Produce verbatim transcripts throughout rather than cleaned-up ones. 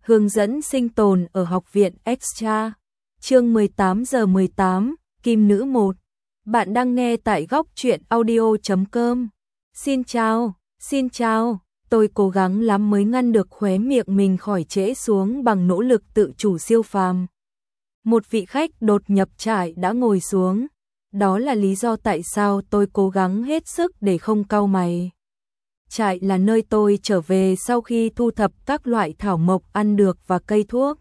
Hướng dẫn sinh tồn ở học viện Extra. Chương mười tám giờ mười tám, Kim Nữ một. Bạn đang nghe tại góc truyện audio chấm com. Xin chào, xin chào. Tôi cố gắng lắm mới ngăn được khóe miệng mình khỏi trễ xuống bằng nỗ lực tự chủ siêu phàm. Một vị khách đột nhập trại đã ngồi xuống. Đó là lý do tại sao tôi cố gắng hết sức để không cau mày. Trại là nơi tôi trở về sau khi thu thập các loại thảo mộc ăn được và cây thuốc.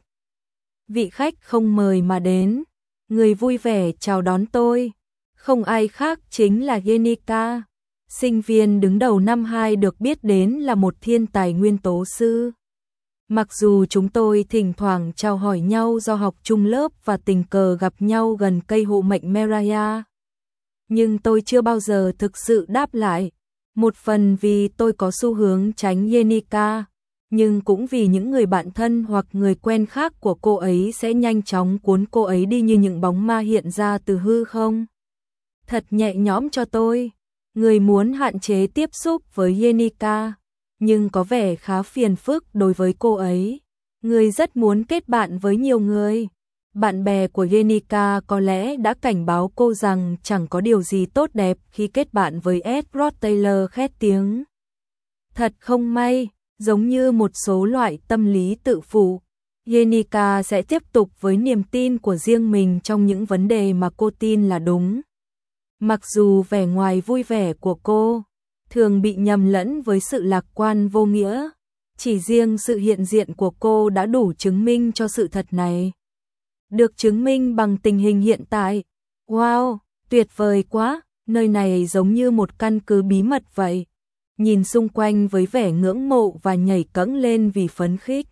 Vị khách không mời mà đến, người vui vẻ chào đón tôi. Không ai khác chính là Jenica, sinh viên đứng đầu năm hai được biết đến là một thiên tài nguyên tố sư. Mặc dù chúng tôi thỉnh thoảng chào hỏi nhau do học chung lớp và tình cờ gặp nhau gần cây hộ mệnh Meraya, nhưng tôi chưa bao giờ thực sự đáp lại. Một phần vì tôi có xu hướng tránh Jenica, nhưng cũng vì những người bạn thân hoặc người quen khác của cô ấy sẽ nhanh chóng cuốn cô ấy đi như những bóng ma hiện ra từ hư không. Thật nhẹ nhõm cho tôi, người muốn hạn chế tiếp xúc với Jenica, nhưng có vẻ khá phiền phức đối với cô ấy. Người rất muốn kết bạn với nhiều người. Bạn bè của Jenica có lẽ đã cảnh báo cô rằng chẳng có điều gì tốt đẹp khi kết bạn với Edward Taylor khét tiếng. Thật không may, giống như một số loại tâm lý tự phụ, Jenica sẽ tiếp tục với niềm tin của riêng mình trong những vấn đề mà cô tin là đúng. Mặc dù vẻ ngoài vui vẻ của cô thường bị nhầm lẫn với sự lạc quan vô nghĩa, chỉ riêng sự hiện diện của cô đã đủ chứng minh cho sự thật này. Được chứng minh bằng tình hình hiện tại. Wow, tuyệt vời quá, nơi này giống như một căn cứ bí mật vậy. Nhìn xung quanh với vẻ ngưỡng mộ và nhảy cẫng lên vì phấn khích.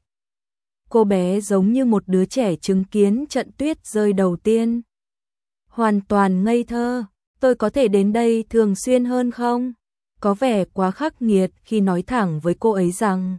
Cô bé giống như một đứa trẻ chứng kiến trận tuyết rơi đầu tiên. Hoàn toàn ngây thơ, tôi có thể đến đây thường xuyên hơn không? Có vẻ quá khắc nghiệt khi nói thẳng với cô ấy rằng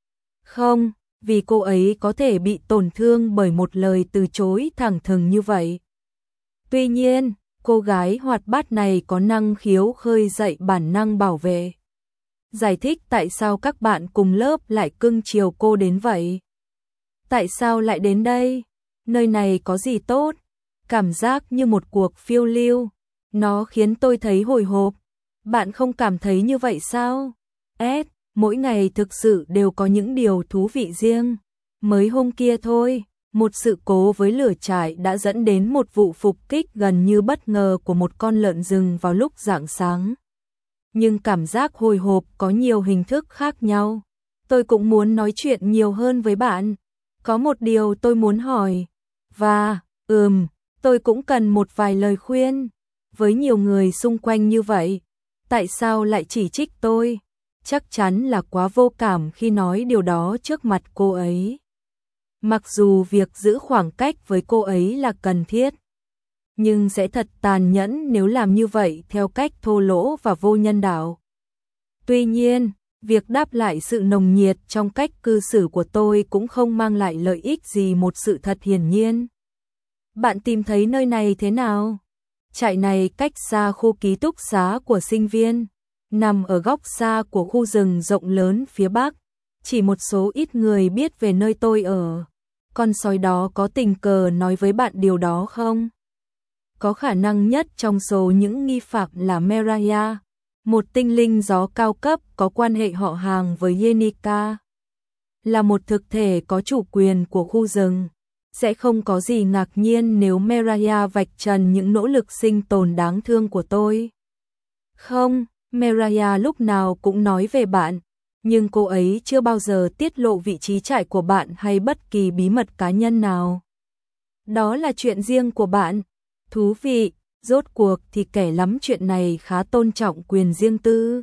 không, vì cô ấy có thể bị tổn thương bởi một lời từ chối thẳng thừng như vậy. Tuy nhiên, cô gái hoạt bát này có năng khiếu khơi dậy bản năng bảo vệ. Giải thích tại sao các bạn cùng lớp lại cưng chiều cô đến vậy. Tại sao lại đến đây? Nơi này có gì tốt? Cảm giác như một cuộc phiêu lưu. Nó khiến tôi thấy hồi hộp. Bạn không cảm thấy như vậy sao? Ed, mỗi ngày thực sự đều có những điều thú vị riêng. Mới hôm kia thôi, một sự cố với lửa trại đã dẫn đến một vụ phục kích gần như bất ngờ của một con lợn rừng vào lúc rạng sáng. Nhưng cảm giác hồi hộp có nhiều hình thức khác nhau. Tôi cũng muốn nói chuyện nhiều hơn với bạn. Có một điều tôi muốn hỏi. Và, ừm, tôi cũng cần một vài lời khuyên. Với nhiều người xung quanh như vậy, tại sao lại chỉ trích tôi? Chắc chắn là quá vô cảm khi nói điều đó trước mặt cô ấy. Mặc dù việc giữ khoảng cách với cô ấy là cần thiết, nhưng sẽ thật tàn nhẫn nếu làm như vậy theo cách thô lỗ và vô nhân đạo. Tuy nhiên, việc đáp lại sự nồng nhiệt trong cách cư xử của tôi cũng không mang lại lợi ích gì, một sự thật hiển nhiên. Bạn tìm thấy nơi này thế nào? Trại này cách xa khu ký túc xá của sinh viên, nằm ở góc xa của khu rừng rộng lớn phía bắc. Chỉ một số ít người biết về nơi tôi ở. Con sói đó có tình cờ nói với bạn điều đó không? Có khả năng nhất trong số những nghi phạm là Meraya, một tinh linh gió cao cấp có quan hệ họ hàng với Jenica. Là một thực thể có chủ quyền của khu rừng, sẽ không có gì ngạc nhiên nếu Meraya vạch trần những nỗ lực sinh tồn đáng thương của tôi. Không, Meraya lúc nào cũng nói về bạn, nhưng cô ấy chưa bao giờ tiết lộ vị trí trại của bạn hay bất kỳ bí mật cá nhân nào. Đó là chuyện riêng của bạn. Thú vị, rốt cuộc thì kẻ lắm chuyện này khá tôn trọng quyền riêng tư.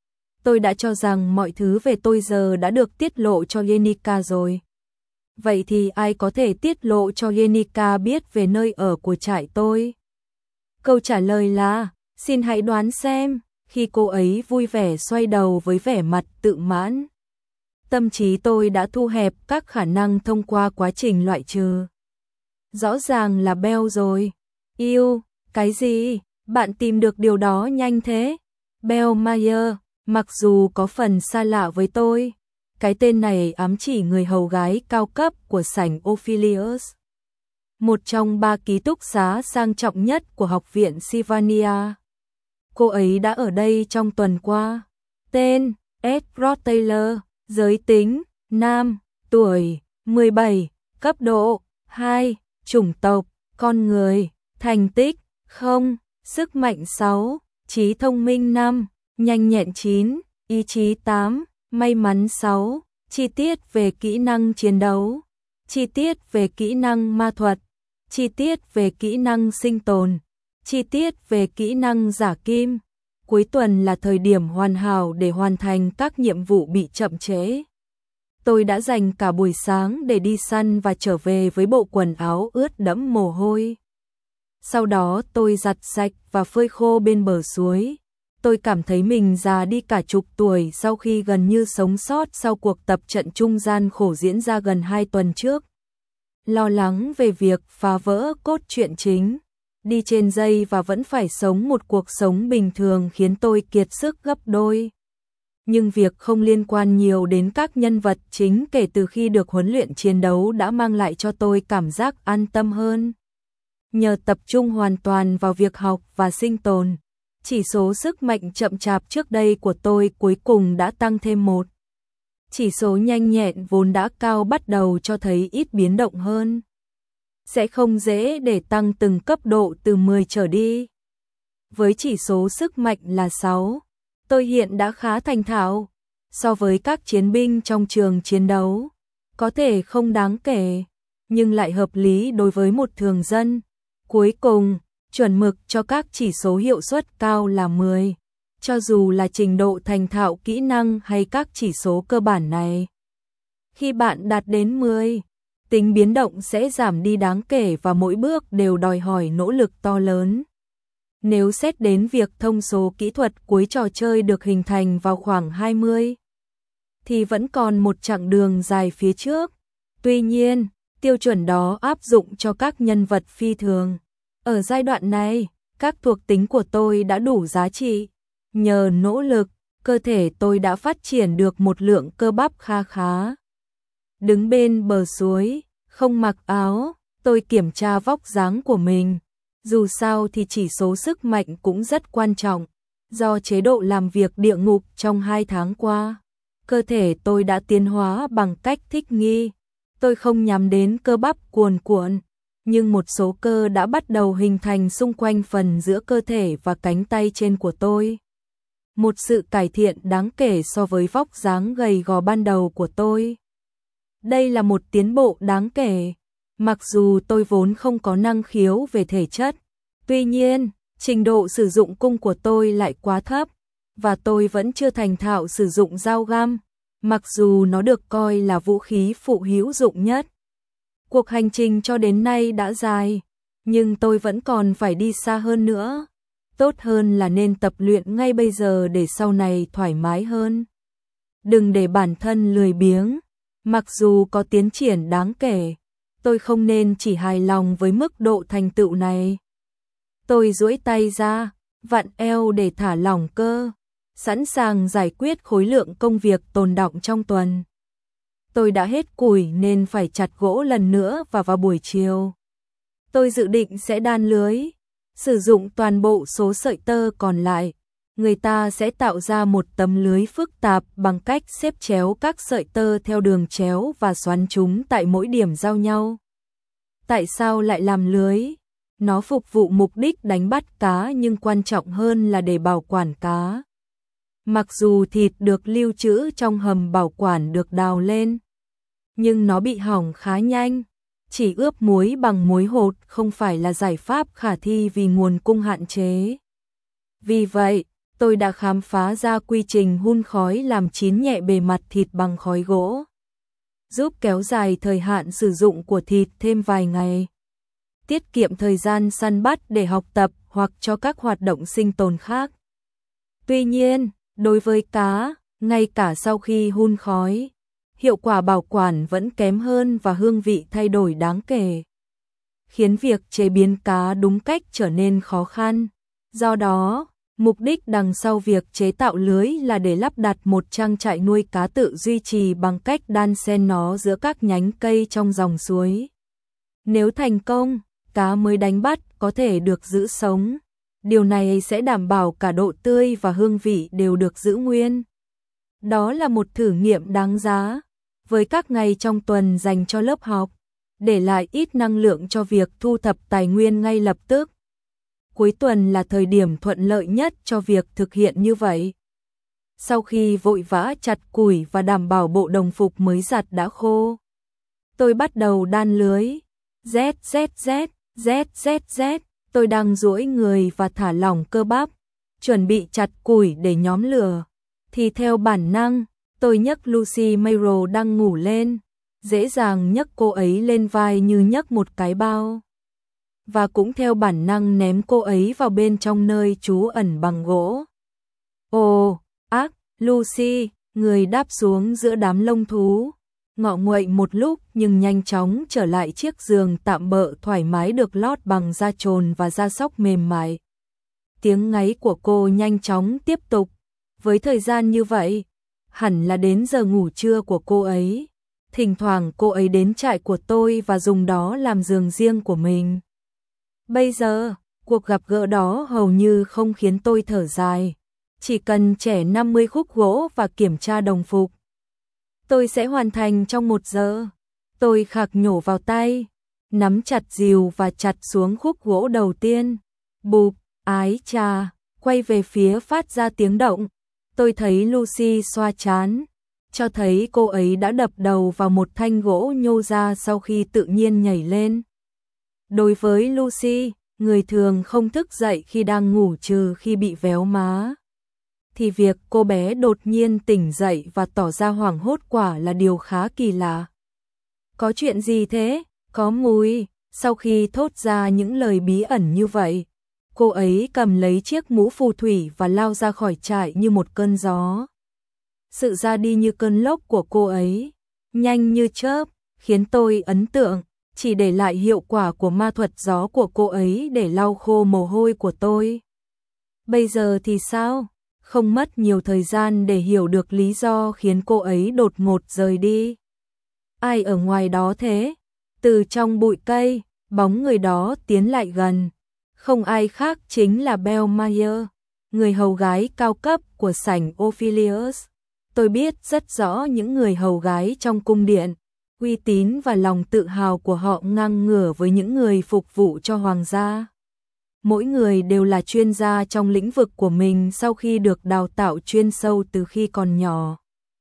Tôi đã cho rằng mọi thứ về tôi giờ đã được tiết lộ cho Jenica rồi. Vậy thì ai có thể tiết lộ cho Jenica biết về nơi ở của trại tôi? Câu trả lời là, xin hãy đoán xem. Khi cô ấy vui vẻ xoay đầu với vẻ mặt tự mãn. Tâm trí tôi đã thu hẹp các khả năng thông qua quá trình loại trừ. Rõ ràng là Bell rồi. Yêu, cái gì? Bạn tìm được điều đó nhanh thế? Bell Meyer, mặc dù có phần xa lạ với tôi, Cái tên này ám chỉ người hầu gái cao cấp của sảnh Ophelius, một trong ba ký túc xá sang trọng nhất của học viện Sylvania. Cô ấy đã ở đây trong tuần qua. Tên: Edward Taylor, giới tính: nam, tuổi: mười bảy, cấp độ: hai, chủng tộc: con người, thành tích: không, sức mạnh: sáu, trí thông minh: năm, nhanh nhẹn: chín, ý chí: tám, may mắn: sáu, chi tiết về kỹ năng chiến đấu, chi tiết về kỹ năng ma thuật, chi tiết về kỹ năng sinh tồn, chi tiết về kỹ năng giả kim. Cuối tuần là thời điểm hoàn hảo để hoàn thành các nhiệm vụ bị chậm trễ. Tôi đã dành cả buổi sáng để đi săn và trở về với bộ quần áo ướt đẫm mồ hôi. Sau đó tôi giặt sạch và phơi khô bên bờ suối. Tôi cảm thấy mình già đi cả chục tuổi sau khi gần như sống sót sau cuộc tập trận chung gian khổ diễn ra gần hai tuần trước. Lo lắng về việc phá vỡ cốt truyện chính, đi trên dây và vẫn phải sống một cuộc sống bình thường khiến tôi kiệt sức gấp đôi. Nhưng việc không liên quan nhiều đến các nhân vật chính kể từ khi được huấn luyện chiến đấu đã mang lại cho tôi cảm giác an tâm hơn. Nhờ tập trung hoàn toàn vào việc học và sinh tồn, chỉ số sức mạnh chậm chạp trước đây của tôi cuối cùng đã tăng thêm một. Chỉ số nhanh nhẹn vốn đã cao bắt đầu cho thấy ít biến động hơn. Sẽ không dễ để tăng từng cấp độ từ mười trở đi. Với chỉ số sức mạnh là sáu, tôi hiện đã khá thành thạo. So với các chiến binh trong trường chiến đấu, có thể không đáng kể, nhưng lại hợp lý đối với một thường dân. Cuối cùng, chuẩn mực cho các chỉ số hiệu suất cao là mười. Cho dù là trình độ thành thạo kỹ năng hay các chỉ số cơ bản này. Khi bạn đạt đến mười, tính biến động sẽ giảm đi đáng kể và mỗi bước đều đòi hỏi nỗ lực to lớn. Nếu xét đến việc thông số kỹ thuật cuối trò chơi được hình thành vào khoảng hai mươi, thì vẫn còn một chặng đường dài phía trước. Tuy nhiên, tiêu chuẩn đó áp dụng cho các nhân vật phi thường. Ở giai đoạn này, các thuộc tính của tôi đã đủ giá trị. Nhờ nỗ lực, cơ thể tôi đã phát triển được một lượng cơ bắp kha khá. Đứng bên bờ suối, không mặc áo, tôi kiểm tra vóc dáng của mình. Dù sao thì chỉ số sức mạnh cũng rất quan trọng. Do chế độ làm việc địa ngục trong hai tháng qua, cơ thể tôi đã tiến hóa bằng cách thích nghi. Tôi không nhắm đến cơ bắp cuồn cuộn, nhưng một số cơ đã bắt đầu hình thành xung quanh phần giữa cơ thể và cánh tay trên của tôi. Một sự cải thiện đáng kể so với vóc dáng gầy gò ban đầu của tôi. Đây là một tiến bộ đáng kể, mặc dù tôi vốn không có năng khiếu về thể chất. Tuy nhiên, trình độ sử dụng cung của tôi lại quá thấp, và tôi vẫn chưa thành thạo sử dụng dao găm, mặc dù nó được coi là vũ khí phụ hữu dụng nhất. Cuộc hành trình cho đến nay đã dài, nhưng tôi vẫn còn phải đi xa hơn nữa. Tốt hơn là nên tập luyện ngay bây giờ để sau này thoải mái hơn. Đừng để bản thân lười biếng. Mặc dù có tiến triển đáng kể, tôi không nên chỉ hài lòng với mức độ thành tựu này. Tôi duỗi tay ra, vặn eo để thả lỏng cơ, sẵn sàng giải quyết khối lượng công việc tồn đọng trong tuần. Tôi đã hết củi nên phải chặt gỗ lần nữa và vào buổi chiều. Tôi dự định sẽ đan lưới, sử dụng toàn bộ số sợi tơ còn lại. Người ta sẽ tạo ra một tấm lưới phức tạp bằng cách xếp chéo các sợi tơ theo đường chéo và xoắn chúng tại mỗi điểm giao nhau. Tại sao lại làm lưới? Nó phục vụ mục đích đánh bắt cá nhưng quan trọng hơn là để bảo quản cá. Mặc dù thịt được lưu trữ trong hầm bảo quản được đào lên, nhưng nó bị hỏng khá nhanh. Chỉ ướp muối bằng muối hột không phải là giải pháp khả thi vì nguồn cung hạn chế. Vì vậy, tôi đã khám phá ra quy trình hun khói làm chín nhẹ bề mặt thịt bằng khói gỗ, giúp kéo dài thời hạn sử dụng của thịt thêm vài ngày, tiết kiệm thời gian săn bắt để học tập hoặc cho các hoạt động sinh tồn khác. Tuy nhiên, đối với cá, ngay cả sau khi hun khói, hiệu quả bảo quản vẫn kém hơn và hương vị thay đổi đáng kể, khiến việc chế biến cá đúng cách trở nên khó khăn. Do đó, Mục đích đằng sau việc chế tạo lưới là để lắp đặt một trang trại nuôi cá tự duy trì bằng cách đan xen nó giữa các nhánh cây trong dòng suối. Nếu thành công, cá mới đánh bắt có thể được giữ sống. Điều này sẽ đảm bảo cả độ tươi và hương vị đều được giữ nguyên. Đó là một thử nghiệm đáng giá. Với các ngày trong tuần dành cho lớp học, để lại ít năng lượng cho việc thu thập tài nguyên ngay lập tức. Cuối tuần là thời điểm thuận lợi nhất cho việc thực hiện như vậy. Sau khi vội vã chặt củi và đảm bảo bộ đồng phục mới giặt đã khô, tôi bắt đầu đan lưới. Z Z Z, Z Z Z, tôi đang duỗi người và thả lỏng cơ bắp, chuẩn bị chặt củi để nhóm lửa. Thì theo bản năng, tôi nhấc Lucy Mayro đang ngủ lên, dễ dàng nhấc cô ấy lên vai như nhấc một cái bao. Và cũng theo bản năng ném cô ấy vào bên trong nơi trú ẩn bằng gỗ. Ồ, ác, Lucy, người đáp xuống giữa đám lông thú, ngọ nguậy một lúc nhưng nhanh chóng trở lại chiếc giường tạm bợ thoải mái được lót bằng da trồn và da sóc mềm mại. Tiếng ngáy của cô nhanh chóng tiếp tục. Với thời gian như vậy, hẳn là đến giờ ngủ trưa của cô ấy. Thỉnh thoảng cô ấy đến trại của tôi và dùng đó làm giường riêng của mình. Bây giờ, cuộc gặp gỡ đó hầu như không khiến tôi thở dài. Chỉ cần trẻ năm mươi khúc gỗ và kiểm tra đồng phục, tôi sẽ hoàn thành trong một giờ. Tôi khạc nhổ vào tay, nắm chặt rìu và chặt xuống khúc gỗ đầu tiên. Bụp, ái chà, quay về phía phát ra tiếng động. Tôi thấy Lucy xoa trán, cho thấy cô ấy đã đập đầu vào một thanh gỗ nhô ra sau khi tự nhiên nhảy lên. Đối với Lucy, người thường không thức dậy khi đang ngủ trừ khi bị véo má, thì việc cô bé đột nhiên tỉnh dậy và tỏ ra hoảng hốt quả là điều khá kỳ lạ. Có chuyện gì thế? Có mùi. Sau khi thốt ra những lời bí ẩn như vậy, cô ấy cầm lấy chiếc mũ phù thủy và lao ra khỏi trại như một cơn gió. Sự ra đi như cơn lốc của cô ấy, nhanh như chớp, khiến tôi ấn tượng, chỉ để lại hiệu quả của ma thuật gió của cô ấy để lau khô mồ hôi của tôi. Bây giờ thì sao? Không mất nhiều thời gian để hiểu được lý do khiến cô ấy đột ngột rời đi. Ai ở ngoài đó thế? Từ trong bụi cây, bóng người đó tiến lại gần. Không ai khác chính là Belle Mayer, người hầu gái cao cấp của sảnh Ophelius. Tôi biết rất rõ những người hầu gái trong cung điện, uy tín và lòng tự hào của họ ngang ngửa với những người phục vụ cho hoàng gia. Mỗi người đều là chuyên gia trong lĩnh vực của mình sau khi được đào tạo chuyên sâu từ khi còn nhỏ.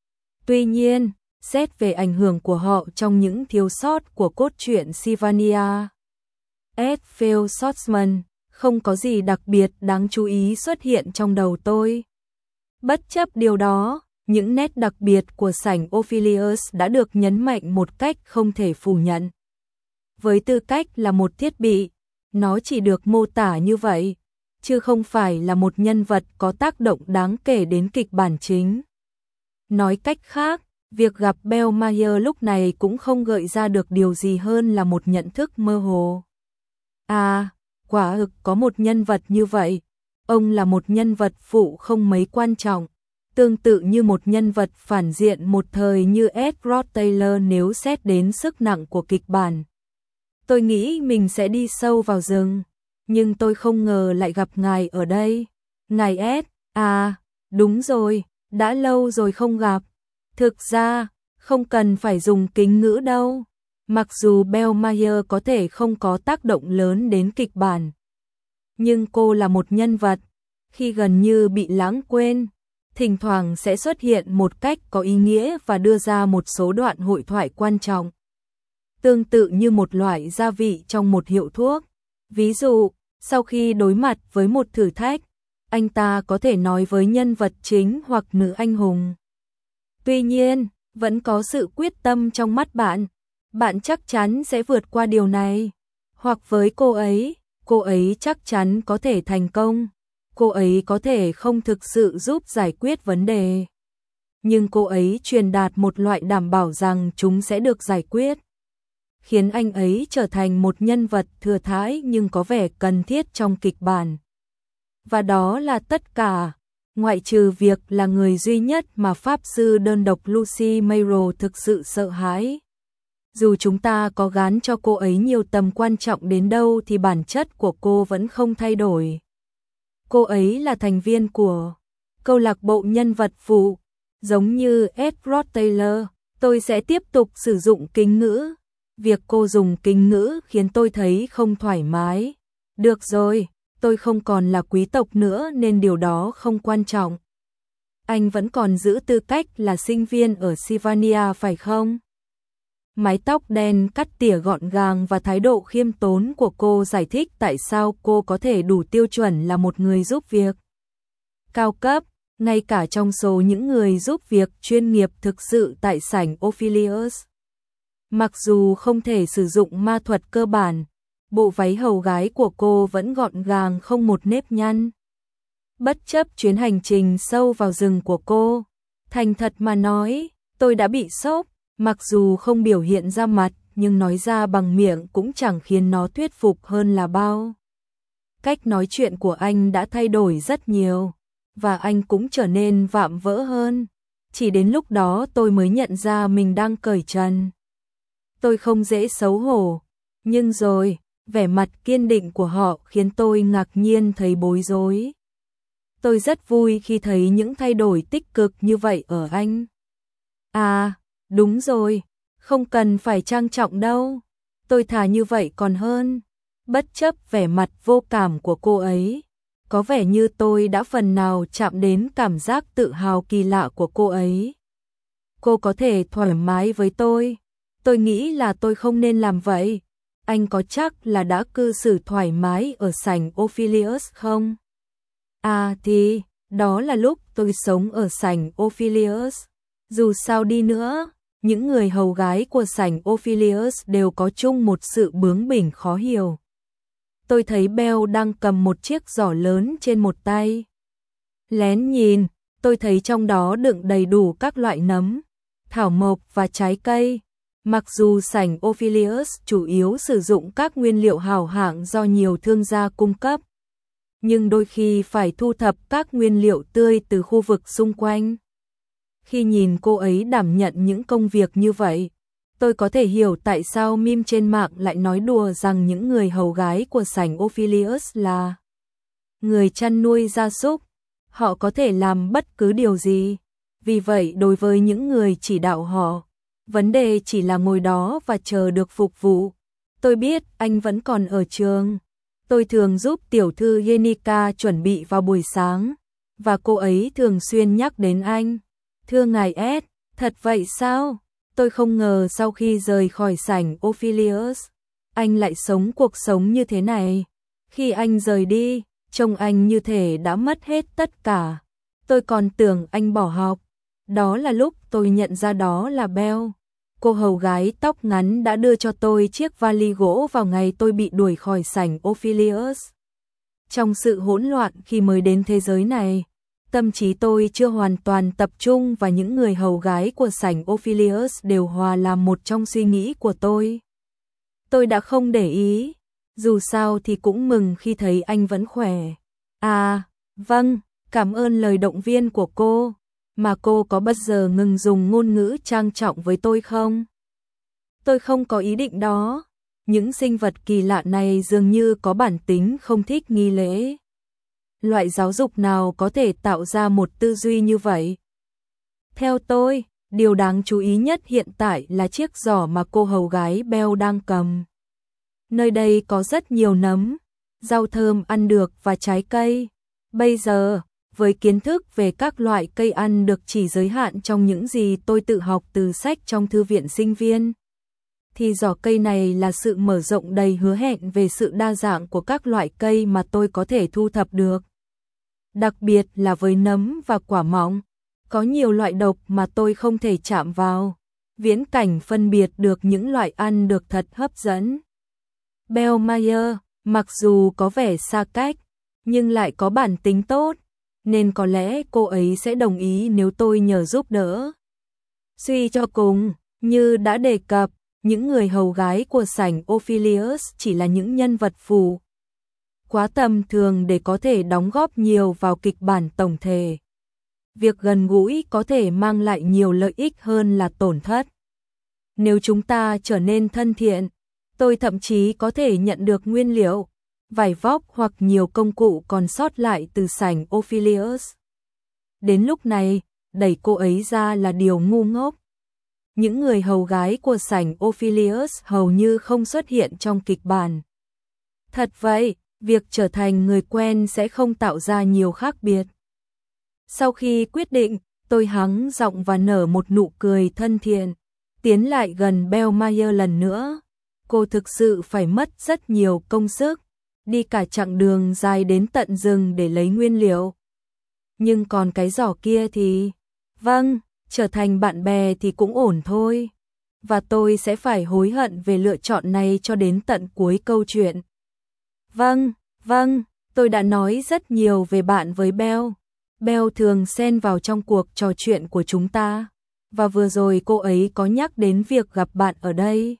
Tuy nhiên, xét về ảnh hưởng của họ trong những thiếu sót của cốt truyện Sylvania, Edfield Scotsman, không có gì đặc biệt đáng chú ý xuất hiện trong đầu tôi. Bất chấp điều đó, những nét đặc biệt của sảnh Ophelius đã được nhấn mạnh một cách không thể phủ nhận. Với tư cách là một thiết bị, nó chỉ được mô tả như vậy, chứ không phải là một nhân vật có tác động đáng kể đến kịch bản chính. Nói cách khác, việc gặp Belle Mayer lúc này cũng không gợi ra được điều gì hơn là một nhận thức mơ hồ. À, quả thực có một nhân vật như vậy. Ông là một nhân vật phụ không mấy quan trọng, tương tự như một nhân vật phản diện một thời như Edward Taylor nếu xét đến sức nặng của kịch bản. Tôi nghĩ mình sẽ đi sâu vào rừng, nhưng tôi không ngờ lại gặp ngài ở đây. Ngài Ed, à, đúng rồi, đã lâu rồi không gặp. Thực ra, không cần phải dùng kính ngữ đâu. Mặc dù Belle Mayer có thể không có tác động lớn đến kịch bản, nhưng cô là một nhân vật, khi gần như bị lãng quên, thỉnh thoảng sẽ xuất hiện một cách có ý nghĩa và đưa ra một số đoạn hội thoại quan trọng. Tương tự như một loại gia vị trong một hiệu thuốc. Ví dụ, sau khi đối mặt với một thử thách, anh ta có thể nói với nhân vật chính hoặc nữ anh hùng. Tuy nhiên, vẫn có sự quyết tâm trong mắt bạn. Bạn chắc chắn sẽ vượt qua điều này. Hoặc với cô ấy, cô ấy chắc chắn có thể thành công. Cô ấy có thể không thực sự giúp giải quyết vấn đề, nhưng cô ấy truyền đạt một loại đảm bảo rằng chúng sẽ được giải quyết, khiến anh ấy trở thành một nhân vật thừa thãi nhưng có vẻ cần thiết trong kịch bản. Và đó là tất cả, ngoại trừ việc là người duy nhất mà Pháp sư đơn độc Lucy Mayrow thực sự sợ hãi. Dù chúng ta có gán cho cô ấy nhiều tầm quan trọng đến đâu thì bản chất của cô vẫn không thay đổi. Cô ấy là thành viên của câu lạc bộ nhân vật phụ, giống như Edward Taylor. Tôi sẽ tiếp tục sử dụng kính ngữ. Việc cô dùng kính ngữ khiến tôi thấy không thoải mái. Được rồi, tôi không còn là quý tộc nữa nên điều đó không quan trọng. Anh vẫn còn giữ tư cách là sinh viên ở Sylvania phải không? Mái tóc đen cắt tỉa gọn gàng và thái độ khiêm tốn của cô giải thích tại sao cô có thể đủ tiêu chuẩn là một người giúp việc cao cấp, ngay cả trong số những người giúp việc chuyên nghiệp thực sự tại sảnh Ophelius. Mặc dù không thể sử dụng ma thuật cơ bản, bộ váy hầu gái của cô vẫn gọn gàng không một nếp nhăn. Bất chấp chuyến hành trình sâu vào rừng của cô, thành thật mà nói, tôi đã bị sốc, mặc dù không biểu hiện ra mặt, nhưng nói ra bằng miệng cũng chẳng khiến nó thuyết phục hơn là bao. Cách nói chuyện của anh đã thay đổi rất nhiều, và anh cũng trở nên vạm vỡ hơn. Chỉ đến lúc đó tôi mới nhận ra mình đang cởi trần. Tôi không dễ xấu hổ, nhưng rồi, vẻ mặt kiên định của họ khiến tôi ngạc nhiên thấy bối rối. Tôi rất vui khi thấy những thay đổi tích cực như vậy ở anh. À, đúng rồi, không cần phải trang trọng đâu. Tôi thà như vậy còn hơn. Bất chấp vẻ mặt vô cảm của cô ấy, có vẻ như tôi đã phần nào chạm đến cảm giác tự hào kỳ lạ của cô ấy. Cô có thể thoải mái với tôi. Tôi nghĩ là tôi không nên làm vậy. Anh có chắc là đã cư xử thoải mái ở sảnh Ophelius không? À thì, đó là lúc tôi sống ở sảnh Ophelius. Dù sao đi nữa, những người hầu gái của sảnh Ophelius đều có chung một sự bướng bỉnh khó hiểu. Tôi thấy Belle đang cầm một chiếc giỏ lớn trên một tay. Lén nhìn, tôi thấy trong đó đựng đầy đủ các loại nấm, thảo mộc và trái cây. Mặc dù sảnh Ophelius chủ yếu sử dụng các nguyên liệu hào hạng do nhiều thương gia cung cấp, nhưng đôi khi phải thu thập các nguyên liệu tươi từ khu vực xung quanh. Khi nhìn cô ấy đảm nhận những công việc như vậy, tôi có thể hiểu tại sao meme trên mạng lại nói đùa rằng những người hầu gái của sảnh Ophelius là người chăn nuôi gia súc. Họ có thể làm bất cứ điều gì. Vì vậy đối với những người chỉ đạo họ, vấn đề chỉ là ngồi đó và chờ được phục vụ. Tôi biết anh vẫn còn ở trường. Tôi thường giúp tiểu thư Jenica chuẩn bị vào buổi sáng, và cô ấy thường xuyên nhắc đến anh. Thưa ngài S, thật vậy sao? Tôi không ngờ sau khi rời khỏi sảnh Ophelius, anh lại sống cuộc sống như thế này. Khi anh rời đi, trông anh như thể đã mất hết tất cả. Tôi còn tưởng anh bỏ học. Đó là lúc tôi nhận ra đó là Belle. Cô hầu gái tóc ngắn đã đưa cho tôi chiếc vali gỗ vào ngày tôi bị đuổi khỏi sảnh Ophelius. Trong sự hỗn loạn khi mới đến thế giới này, tâm trí tôi chưa hoàn toàn tập trung và những người hầu gái của sảnh Ophelius đều hòa làm một trong suy nghĩ của tôi. Tôi đã không để ý, dù sao thì cũng mừng khi thấy anh vẫn khỏe. À, vâng, cảm ơn lời động viên của cô. Mà cô có bao giờ ngừng dùng ngôn ngữ trang trọng với tôi không? Tôi không có ý định đó. Những sinh vật kỳ lạ này dường như có bản tính không thích nghi lễ. Loại giáo dục nào có thể tạo ra một tư duy như vậy? Theo tôi, điều đáng chú ý nhất hiện tại là chiếc giỏ mà cô hầu gái Belle đang cầm. Nơi đây có rất nhiều nấm, rau thơm ăn được và trái cây. Bây giờ, với kiến thức về các loại cây ăn được chỉ giới hạn trong những gì tôi tự học từ sách trong thư viện sinh viên, thì giỏ cây này là sự mở rộng đầy hứa hẹn về sự đa dạng của các loại cây mà tôi có thể thu thập được. Đặc biệt là với nấm và quả mọng, có nhiều loại độc mà tôi không thể chạm vào. Viễn cảnh phân biệt được những loại ăn được thật hấp dẫn. Belle Mayer, mặc dù có vẻ xa cách, nhưng lại có bản tính tốt, nên có lẽ cô ấy sẽ đồng ý nếu tôi nhờ giúp đỡ. Suy cho cùng, như đã đề cập, những người hầu gái của sảnh Ophelius chỉ là những nhân vật phụ. quá tầm thường để có thể đóng góp nhiều vào kịch bản tổng thể. Việc gần gũi có thể mang lại nhiều lợi ích hơn là tổn thất. Nếu chúng ta trở nên thân thiện, tôi thậm chí có thể nhận được nguyên liệu, vải vóc hoặc nhiều công cụ còn sót lại từ sảnh Ophelius. Đến lúc này, đẩy cô ấy ra là điều ngu ngốc. Những người hầu gái của sảnh Ophelius hầu như không xuất hiện trong kịch bản. Thật vậy, việc trở thành người quen sẽ không tạo ra nhiều khác biệt. Sau khi quyết định, tôi hắng giọng và nở một nụ cười thân thiện, tiến lại gần Bellmeyer lần nữa. Cô thực sự phải mất rất nhiều công sức, đi cả chặng đường dài đến tận rừng để lấy nguyên liệu. Nhưng còn cái giỏ kia thì... Vâng, trở thành bạn bè thì cũng ổn thôi. Và tôi sẽ phải hối hận về lựa chọn này cho đến tận cuối câu chuyện. Vâng, vâng, tôi đã nói rất nhiều về bạn với Bell. Bell thường xen vào trong cuộc trò chuyện của chúng ta. Và vừa rồi cô ấy có nhắc đến việc gặp bạn ở đây.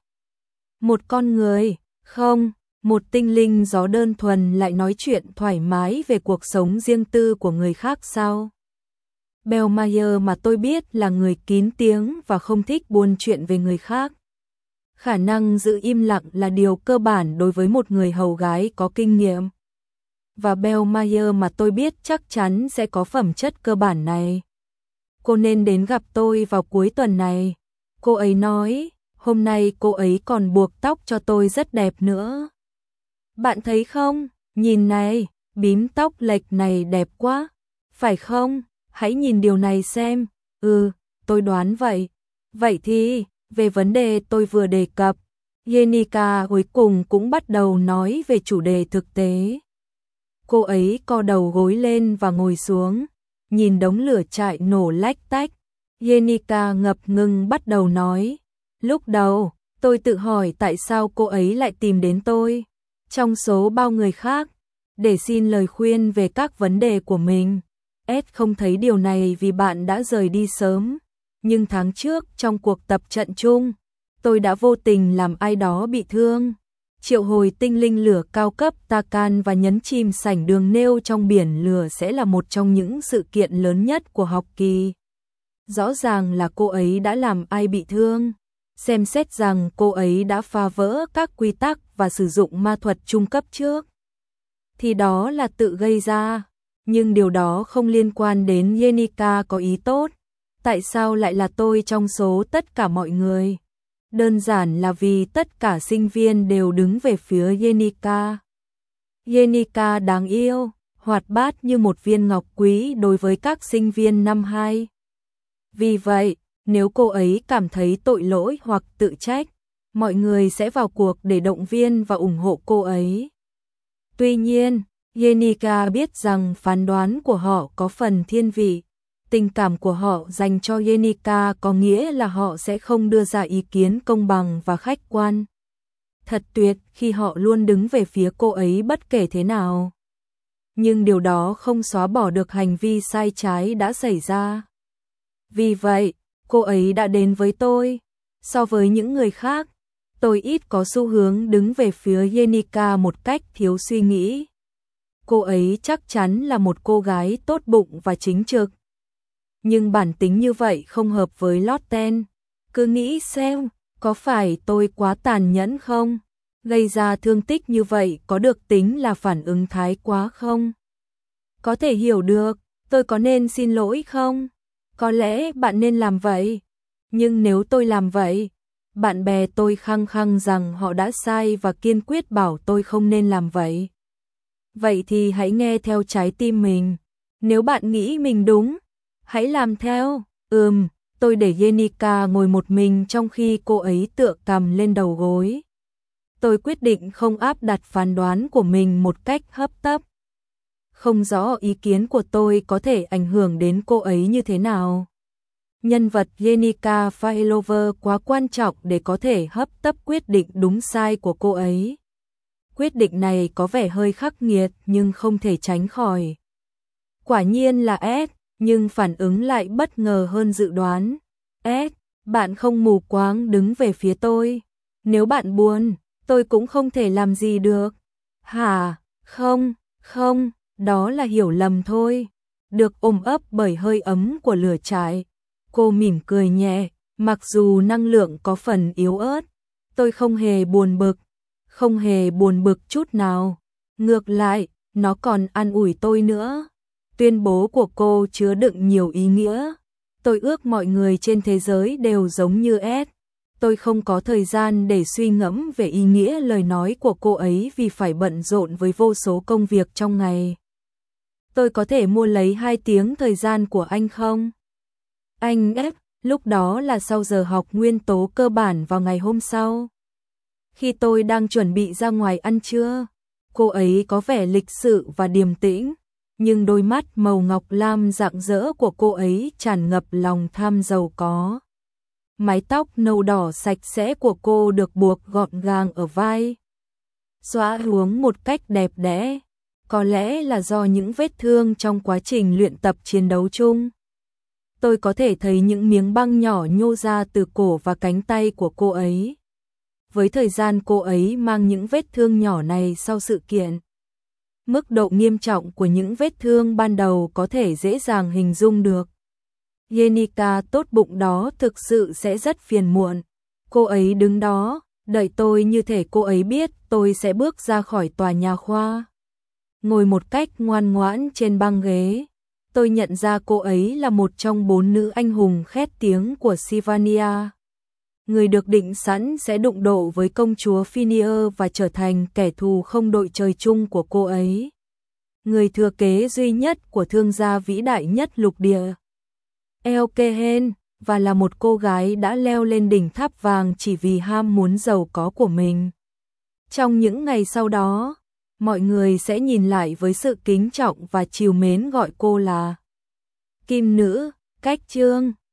Một con người, không, một tinh linh gió đơn thuần lại nói chuyện thoải mái về cuộc sống riêng tư của người khác sao? Bellmeyer mà tôi biết là người kín tiếng và không thích buôn chuyện về người khác. Khả năng giữ im lặng là điều cơ bản đối với một người hầu gái có kinh nghiệm. Và Bellmeyer mà tôi biết chắc chắn sẽ có phẩm chất cơ bản này. Cô nên đến gặp tôi vào cuối tuần này. Cô ấy nói, hôm nay cô ấy còn buộc tóc cho tôi rất đẹp nữa. Bạn thấy không? Nhìn này, bím tóc lệch này đẹp quá. Phải không? Hãy nhìn điều này xem. Ừ, tôi đoán vậy. Vậy thì, về vấn đề tôi vừa đề cập, Jenica cuối cùng cũng bắt đầu nói về chủ đề thực tế. Cô ấy co đầu gối lên và ngồi xuống, nhìn đống lửa trại nổ lách tách. Jenica ngập ngừng bắt đầu nói. Lúc đầu, tôi tự hỏi tại sao cô ấy lại tìm đến tôi, trong số bao người khác, để xin lời khuyên về các vấn đề của mình. Ed không thấy điều này vì bạn đã rời đi sớm. Nhưng tháng trước trong cuộc tập trận chung, tôi đã vô tình làm ai đó bị thương. Triệu hồi tinh linh lửa cao cấp Takan và nhấn chìm sảnh đường nêu trong biển lửa sẽ là một trong những sự kiện lớn nhất của học kỳ. Rõ ràng là cô ấy đã làm ai bị thương. Xem xét rằng cô ấy đã phá vỡ các quy tắc và sử dụng ma thuật trung cấp trước, thì đó là tự gây ra. Nhưng điều đó không liên quan đến Jenica có ý tốt. Tại sao lại là tôi trong số tất cả mọi người? Đơn giản là vì tất cả sinh viên đều đứng về phía Jenica. Jenica đáng yêu, hoạt bát như một viên ngọc quý đối với các sinh viên năm hai. Vì vậy, nếu cô ấy cảm thấy tội lỗi hoặc tự trách, mọi người sẽ vào cuộc để động viên và ủng hộ cô ấy. Tuy nhiên, Jenica biết rằng phán đoán của họ có phần thiên vị. Tình cảm của họ dành cho Jenica có nghĩa là họ sẽ không đưa ra ý kiến công bằng và khách quan. Thật tuyệt khi họ luôn đứng về phía cô ấy bất kể thế nào. Nhưng điều đó không xóa bỏ được hành vi sai trái đã xảy ra. Vì vậy, cô ấy đã đến với tôi. So với những người khác, tôi ít có xu hướng đứng về phía Jenica một cách thiếu suy nghĩ. Cô ấy chắc chắn là một cô gái tốt bụng và chính trực. Nhưng bản tính như vậy không hợp với Lotten. Cứ nghĩ xem, có phải tôi quá tàn nhẫn không? Gây ra thương tích như vậy có được tính là phản ứng thái quá không? Có thể hiểu được, tôi có nên xin lỗi không? Có lẽ bạn nên làm vậy. Nhưng nếu tôi làm vậy, bạn bè tôi khăng khăng rằng họ đã sai và kiên quyết bảo tôi không nên làm vậy. Vậy thì hãy nghe theo trái tim mình. Nếu bạn nghĩ mình đúng, hãy làm theo. Ừm, tôi để Jenica ngồi một mình trong khi cô ấy tựa cằm lên đầu gối. Tôi quyết định không áp đặt phán đoán của mình một cách hấp tấp. Không rõ ý kiến của tôi có thể ảnh hưởng đến cô ấy như thế nào. Nhân vật Jenica Failover quá quan trọng để có thể hấp tấp quyết định đúng sai của cô ấy. Quyết định này có vẻ hơi khắc nghiệt nhưng không thể tránh khỏi. Quả nhiên là Ed, nhưng phản ứng lại bất ngờ hơn dự đoán. Ed, bạn không mù quáng đứng về phía tôi. Nếu bạn buồn, tôi cũng không thể làm gì được. Hả, Không, không, đó là hiểu lầm thôi. Được ôm ấp bởi hơi ấm của lửa trại, cô mỉm cười nhẹ, mặc dù năng lượng có phần yếu ớt, tôi không hề buồn bực, không hề buồn bực chút nào. Ngược lại, nó còn an ủi tôi nữa. Tuyên bố của cô chứa đựng nhiều ý nghĩa. Tôi ước mọi người trên thế giới đều giống như S. Tôi không có thời gian để suy ngẫm về ý nghĩa lời nói của cô ấy vì phải bận rộn với vô số công việc trong ngày. Tôi có thể mua lấy hai tiếng thời gian của anh không? Anh ép, lúc đó là sau giờ học nguyên tố cơ bản vào ngày hôm sau. Khi tôi đang chuẩn bị ra ngoài ăn trưa, cô ấy có vẻ lịch sự và điềm tĩnh, nhưng đôi mắt màu ngọc lam rạng rỡ của cô ấy tràn ngập lòng tham giàu có. Mái tóc nâu đỏ sạch sẽ của cô được buộc gọn gàng ở vai, xõa xuống một cách đẹp đẽ, có lẽ là do những vết thương trong quá trình luyện tập chiến đấu chung. Tôi có thể thấy những miếng băng nhỏ nhô ra từ cổ và cánh tay của cô ấy. Với thời gian cô ấy mang những vết thương nhỏ này sau sự kiện, mức độ nghiêm trọng của những vết thương ban đầu có thể dễ dàng hình dung được. Yenica tốt bụng đó thực sự sẽ rất phiền muộn. Cô ấy đứng đó, đợi tôi như thể cô ấy biết tôi sẽ bước ra khỏi tòa nhà khoa. Ngồi một cách ngoan ngoãn trên băng ghế. Tôi nhận ra cô ấy là một trong bốn nữ anh hùng khét tiếng của Sylvania. Người được định sẵn sẽ đụng độ với công chúa Phineas và trở thành kẻ thù không đội trời chung của cô ấy. Người thừa kế duy nhất của thương gia vĩ đại nhất lục địa, Elkehen, và là một cô gái đã leo lên đỉnh tháp vàng chỉ vì ham muốn giàu có của mình. Trong những ngày sau đó, mọi người sẽ nhìn lại với sự kính trọng và trìu mến gọi cô là Kim Nữ, Cách Trương.